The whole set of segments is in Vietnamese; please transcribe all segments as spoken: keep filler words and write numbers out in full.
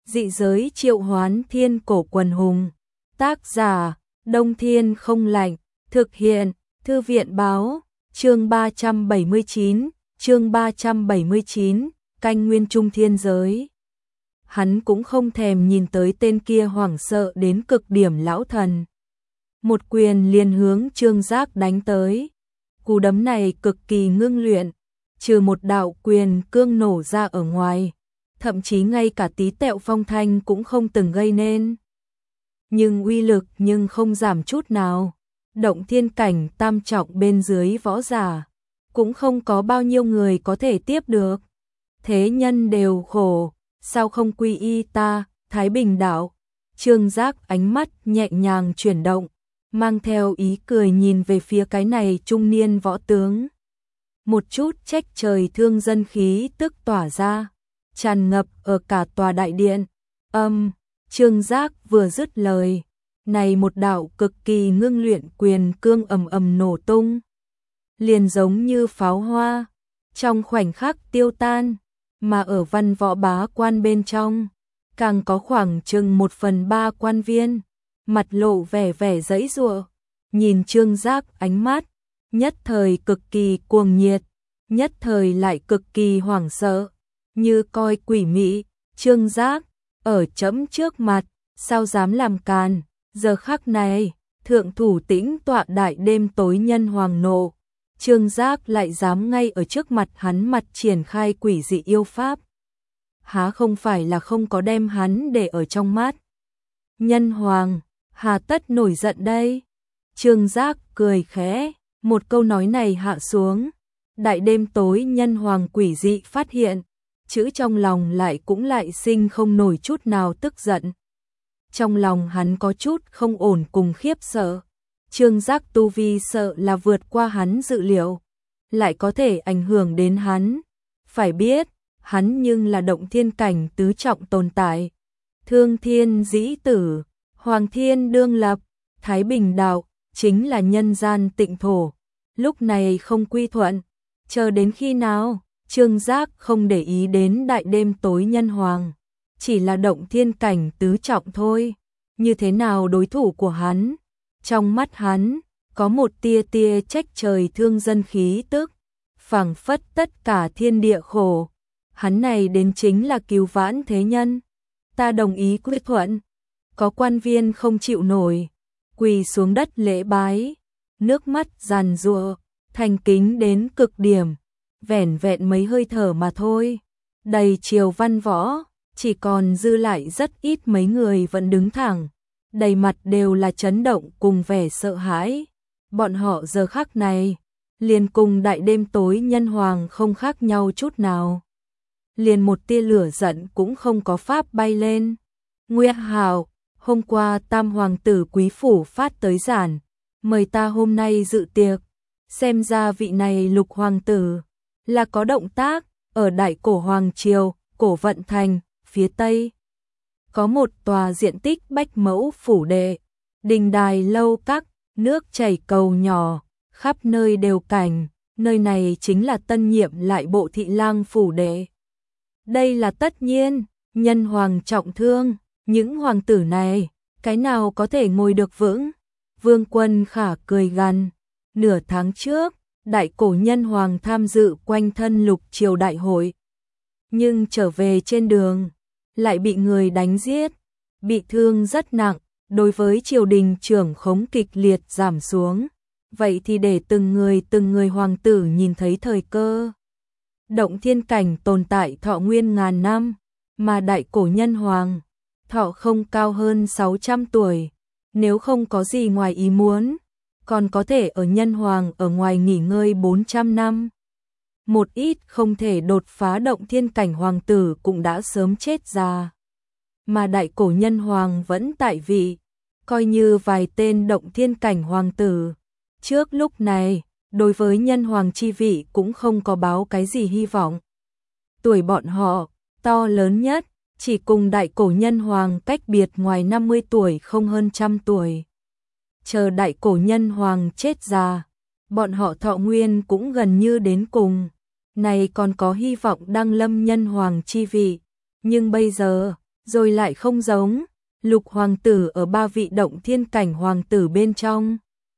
Dị giới triệu hoán thiên cổ quần hùng. Tác giả, Đông Thiên không lạnh. Thực hiện, Thư viện báo. Chương ba trăm bảy mươi chín, chương ba trăm bảy mươi chín, canh nguyên trung thiên giới. Hắn cũng không thèm nhìn tới tên kia hoảng sợ đến cực điểm lão thần. Một quyền liền hướng Trương Giác đánh tới. Cú đấm này cực kỳ ngưng luyện, trừ một đạo quyền cương nổ ra ở ngoài, thậm chí ngay cả tí tẹo phong thanh cũng không từng gây nên. Nhưng uy lực nhưng không giảm chút nào. Động thiên cảnh tam trọng bên dưới võ giả, cũng không có bao nhiêu người có thể tiếp được. Thế nhân đều khổ, sao không quy y ta, Thái Bình đạo. Trương Giác ánh mắt nhẹ nhàng chuyển động, mang theo ý cười nhìn về phía cái này trung niên võ tướng. Một chút trách trời thương dân khí tức tỏa ra, tràn ngập ở cả tòa đại điện. Âm, Trương Giác vừa dứt lời, này một đạo cực kỳ ngưng luyện quyền cương ầm ầm nổ tung, liền giống như pháo hoa, trong khoảnh khắc tiêu tan, mà ở văn võ bá quan bên trong, càng có khoảng chừng một phần ba quan viên, mặt lộ vẻ vẻ giãy giụa, nhìn Trương Giác ánh mắt, nhất thời cực kỳ cuồng nhiệt, nhất thời lại cực kỳ hoảng sợ, như coi quỷ mị. Trương Giác, ở trẫm trước mặt, sao dám làm càn? Giờ khắc này, thượng thủ tĩnh tọa đại đêm tối nhân hoàng nộ, Trương Giác lại dám ngay ở trước mặt hắn mặt triển khai quỷ dị yêu pháp. Há không phải là không có đem hắn để ở trong mắt. Nhân hoàng, hà tất nổi giận đây? Trương Giác cười khẽ, một câu nói này hạ xuống, đại đêm tối nhân hoàng quỷ dị phát hiện, chữ trong lòng lại cũng lại sinh không nổi chút nào tức giận. Trong lòng hắn có chút không ổn cùng khiếp sợ. Trương Giác tu vi sợ là vượt qua hắn dự liệu, lại có thể ảnh hưởng đến hắn. Phải biết, hắn nhưng là động thiên cảnh tứ trọng tồn tại. Thương thiên dĩ tử, hoàng thiên đương lập, Thái Bình đạo, chính là nhân gian tịnh thổ. Lúc này không quy thuận, chờ đến khi nào? Trương Giác không để ý đến đại đêm tối nhân hoàng, chỉ là động thiên cảnh tứ trọng thôi. Như thế nào đối thủ của hắn? Trong mắt hắn, có một tia tia trách trời thương dân khí tức, phảng phất tất cả thiên địa khổ. Hắn này đến chính là cứu vãn thế nhân. Ta đồng ý quy thuận. Có quan viên không chịu nổi, quỳ xuống đất lễ bái, nước mắt giàn giụa, thành kính đến cực điểm. Vẻn vẹn mấy hơi thở mà thôi, đầy triều văn võ, chỉ còn dư lại rất ít mấy người vẫn đứng thẳng, đầy mặt đều là chấn động cùng vẻ sợ hãi. Bọn họ giờ khắc này, liền cùng đại đêm tối nhân hoàng không khác nhau chút nào. Liền một tia lửa giận cũng không có pháp bay lên. Nguyệt Hào, hôm qua tam hoàng tử quý phủ phát tới giản, mời ta hôm nay dự tiệc, xem ra vị này lục hoàng tử là có động tác. Ở đại cổ hoàng triều, cổ vận thành, phía tây, có một tòa diện tích bách mẫu phủ đệ, đình đài lâu các, nước chảy cầu nhỏ, khắp nơi đều cảnh. Nơi này chính là tân nhiệm lại bộ thị lang phủ đệ. Đây là tất nhiên, nhân hoàng trọng thương, những hoàng tử này, cái nào có thể ngồi được vững? Vương Quân Khả cười gằn, nửa tháng trước, đại cổ nhân hoàng tham dự quanh thân lục triều đại hội, nhưng trở về trên đường, lại bị người đánh giết, bị thương rất nặng. Đối với triều đình trưởng khống kịch liệt giảm xuống, vậy thì để từng người từng người hoàng tử nhìn thấy thời cơ. Động thiên cảnh tồn tại thọ nguyên ngàn năm, mà đại cổ nhân hoàng, thọ không cao hơn sáu trăm tuổi, nếu không có gì ngoài ý muốn, còn có thể ở nhân hoàng ở ngoài nghỉ ngơi bốn trăm năm. Một ít không thể đột phá động thiên cảnh hoàng tử cũng đã sớm chết già, mà đại cổ nhân hoàng vẫn tại vị, coi như vài tên động thiên cảnh hoàng tử. Trước lúc này, đối với nhân hoàng chi vị cũng không có báo cái gì hy vọng. Tuổi bọn họ, to lớn nhất, chỉ cùng đại cổ nhân hoàng cách biệt ngoài năm mươi tuổi không hơn trăm tuổi. Chờ đại cổ nhân hoàng chết già, bọn họ thọ nguyên cũng gần như đến cùng, này còn có hy vọng đăng lâm nhân hoàng chi vị. Nhưng bây giờ, rồi lại không giống. Lục hoàng tử ở ba vị động thiên cảnh hoàng tử bên trong.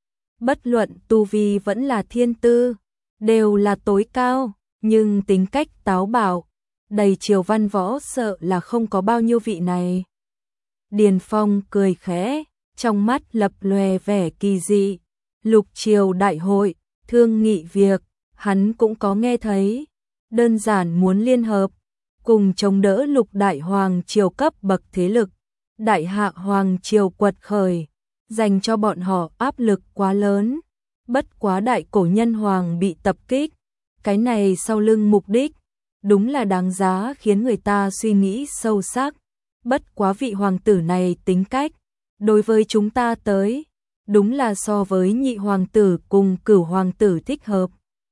Bất luận tu vi vẫn là thiên tư, đều là tối cao, nhưng tính cách táo bạo, đầy triều văn võ sợ là không có bao nhiêu vị này. Điền Phong cười khẽ, trong mắt lập lòe vẻ kỳ dị. Lục triều đại hội, thương nghị việc, hắn cũng có nghe thấy. Đơn giản muốn liên hợp, cùng chống đỡ lục đại hoàng triều cấp bậc thế lực. Đại hạ hoàng triều quật khởi, dành cho bọn họ áp lực quá lớn. Bất quá đại cổ nhân hoàng bị tập kích, cái này sau lưng mục đích, đúng là đáng giá khiến người ta suy nghĩ sâu sắc. Bất quá vị hoàng tử này tính cách, đối với chúng ta tới, đúng là so với nhị hoàng tử cùng cửu hoàng tử thích hợp.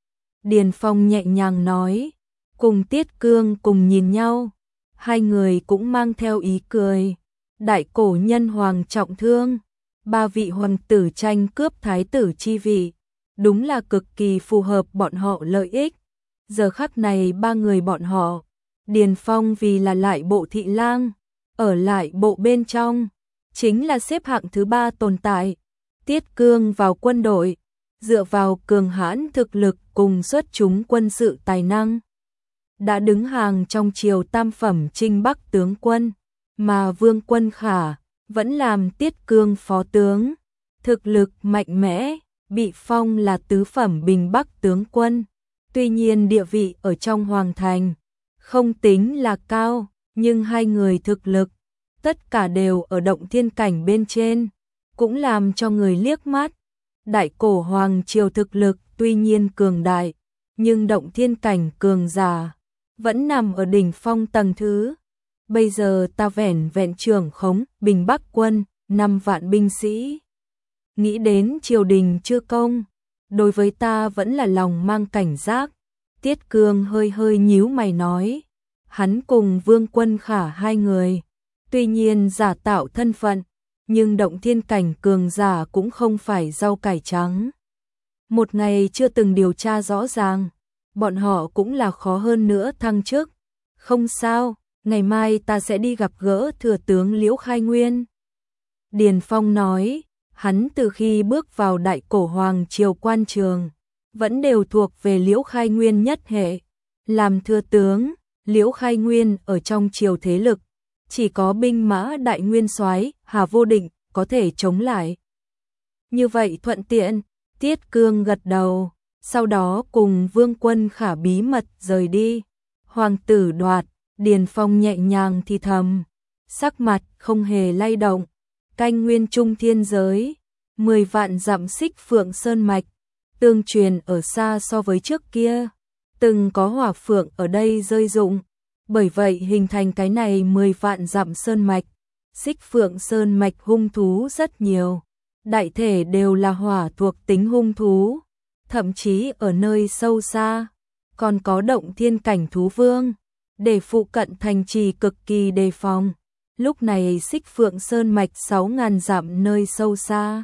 Điền Phong nhẹ nhàng nói, cùng Tiết Cương cùng nhìn nhau, hai người cũng mang theo ý cười. Đại cổ nhân hoàng trọng thương, ba vị hoàng tử tranh cướp thái tử chi vị, đúng là cực kỳ phù hợp bọn họ lợi ích. Giờ khắc này ba người bọn họ, Điền Phong vì là lại bộ thị lang, ở lại bộ bên trong, chính là xếp hạng thứ ba tồn tại. Tiết Cương vào quân đội, dựa vào cường hãn thực lực cùng xuất chúng quân sự tài năng, đã đứng hàng trong triều tam phẩm Trinh Bắc tướng quân, mà Vương Quân Khả vẫn làm Tiết Cương phó tướng, thực lực mạnh mẽ, bị phong là tứ phẩm Bình Bắc tướng quân. Tuy nhiên địa vị ở trong hoàng thành không tính là cao, nhưng hai người thực lực tất cả đều ở động thiên cảnh bên trên, cũng làm cho người liếc mắt. Đại cổ hoàng triều thực lực tuy nhiên cường đại, nhưng động thiên cảnh cường giả vẫn nằm ở đỉnh phong tầng thứ. Bây giờ ta vẻn vẹn trưởng khống Bình Bắc quân, năm vạn binh sĩ. Nghĩ đến triều đình chưa công, đối với ta vẫn là lòng mang cảnh giác. Tiết Cương hơi hơi nhíu mày nói, hắn cùng Vương Quân Khả hai người, tuy nhiên giả tạo thân phận, nhưng động thiên cảnh cường giả cũng không phải rau cải trắng. Một ngày chưa từng điều tra rõ ràng, bọn họ cũng là khó hơn nữa thăng chức. Không sao, ngày mai ta sẽ đi gặp gỡ thừa tướng Liễu Khai Nguyên. Điền Phong nói, hắn từ khi bước vào đại cổ hoàng triều quan trường, vẫn đều thuộc về Liễu Khai Nguyên nhất hệ. Làm thừa tướng, Liễu Khai Nguyên ở trong triều thế lực, chỉ có binh mã đại nguyên soái Hà Vô Định có thể chống lại. Như vậy thuận tiện, Tiết Cương gật đầu, sau đó cùng Vương Quân Khả bí mật rời đi. Hoàng tử Đoạt, Điền Phong nhẹ nhàng thì thầm, sắc mặt không hề lay động. Canh nguyên trung thiên giới, mười vạn dặm xích phượng sơn mạch, tương truyền ở xa so với trước kia, từng có hỏa phượng ở đây rơi rụng, bởi vậy hình thành cái này mười vạn dặm sơn mạch. Xích phượng sơn mạch hung thú rất nhiều, đại thể đều là hỏa thuộc tính hung thú, thậm chí ở nơi sâu xa, còn có động thiên cảnh thú vương, để phụ cận thành trì cực kỳ đề phòng. Lúc này xích phượng sơn mạch sáu ngàn dặm nơi sâu xa,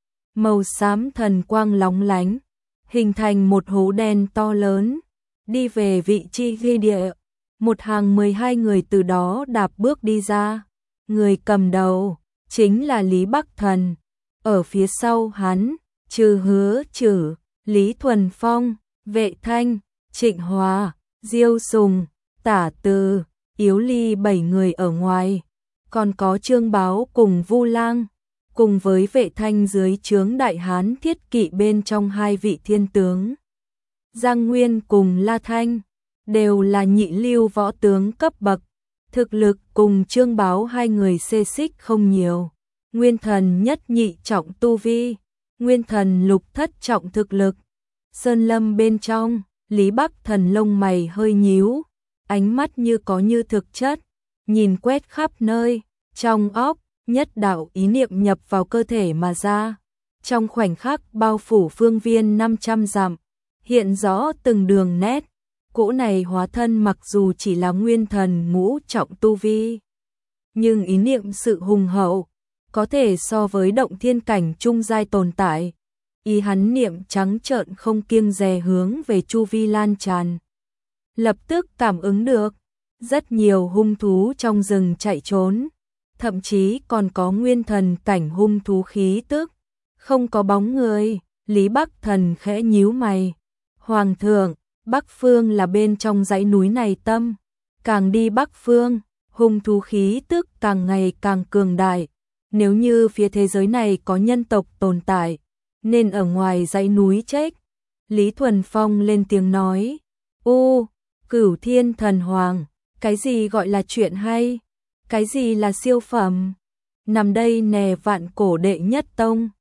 màu xám thần quang lóng lánh, hình thành một hố đen to lớn, đi về vị trí ghi địa. Một hàng mười hai người từ đó đạp bước đi ra, người cầm đầu chính là Lý Bắc Thần, ở phía sau hắn, Trừ Hứa Trử, Lý Thuần Phong, Vệ Thanh, Trịnh Hòa, Diêu Sùng, Tả Từ, Yếu Ly bảy người ở ngoài, còn có Trương Báo cùng Vu Lang, cùng với Vệ Thanh dưới trướng Đại Hán Thiết Kỵ bên trong hai vị thiên tướng. Giang Nguyên cùng La Thanh đều là nhị lưu võ tướng cấp bậc, thực lực cùng Trương Báo hai người xê xích không nhiều. Nguyên thần nhất nhị trọng tu vi, Nguyên thần lục thất trọng thực lực. Sơn lâm bên trong, Lý Bắc Thần lông mày hơi nhíu, ánh mắt như có như thực chất, nhìn quét khắp nơi, trong óc, nhất đạo ý niệm nhập vào cơ thể mà ra. Trong khoảnh khắc bao phủ phương viên năm trăm dặm, hiện rõ từng đường nét. Cỗ này hóa thân mặc dù chỉ là nguyên thần ngũ trọng tu vi, nhưng ý niệm sự hùng hậu, có thể so với động thiên cảnh trung giai tồn tại. Ý hắn niệm trắng trợn không kiêng dè hướng về chu vi lan tràn. Lập tức cảm ứng được, rất nhiều hung thú trong rừng chạy trốn, thậm chí còn có nguyên thần cảnh hung thú khí tức, không có bóng người. Lý Bắc Thần khẽ nhíu mày. Hoàng thượng, Bắc Phương là bên trong dãy núi này tâm, càng đi Bắc Phương, hung thú khí tức càng ngày càng cường đại. Nếu như phía thế giới này có nhân tộc tồn tại, nên ở ngoài dãy núi chết. Lý Thuần Phong lên tiếng nói, ô, Cửu Thiên Thần Hoàng, cái gì gọi là chuyện hay? Cái gì là siêu phẩm? Nằm đây nè vạn cổ đệ nhất tông.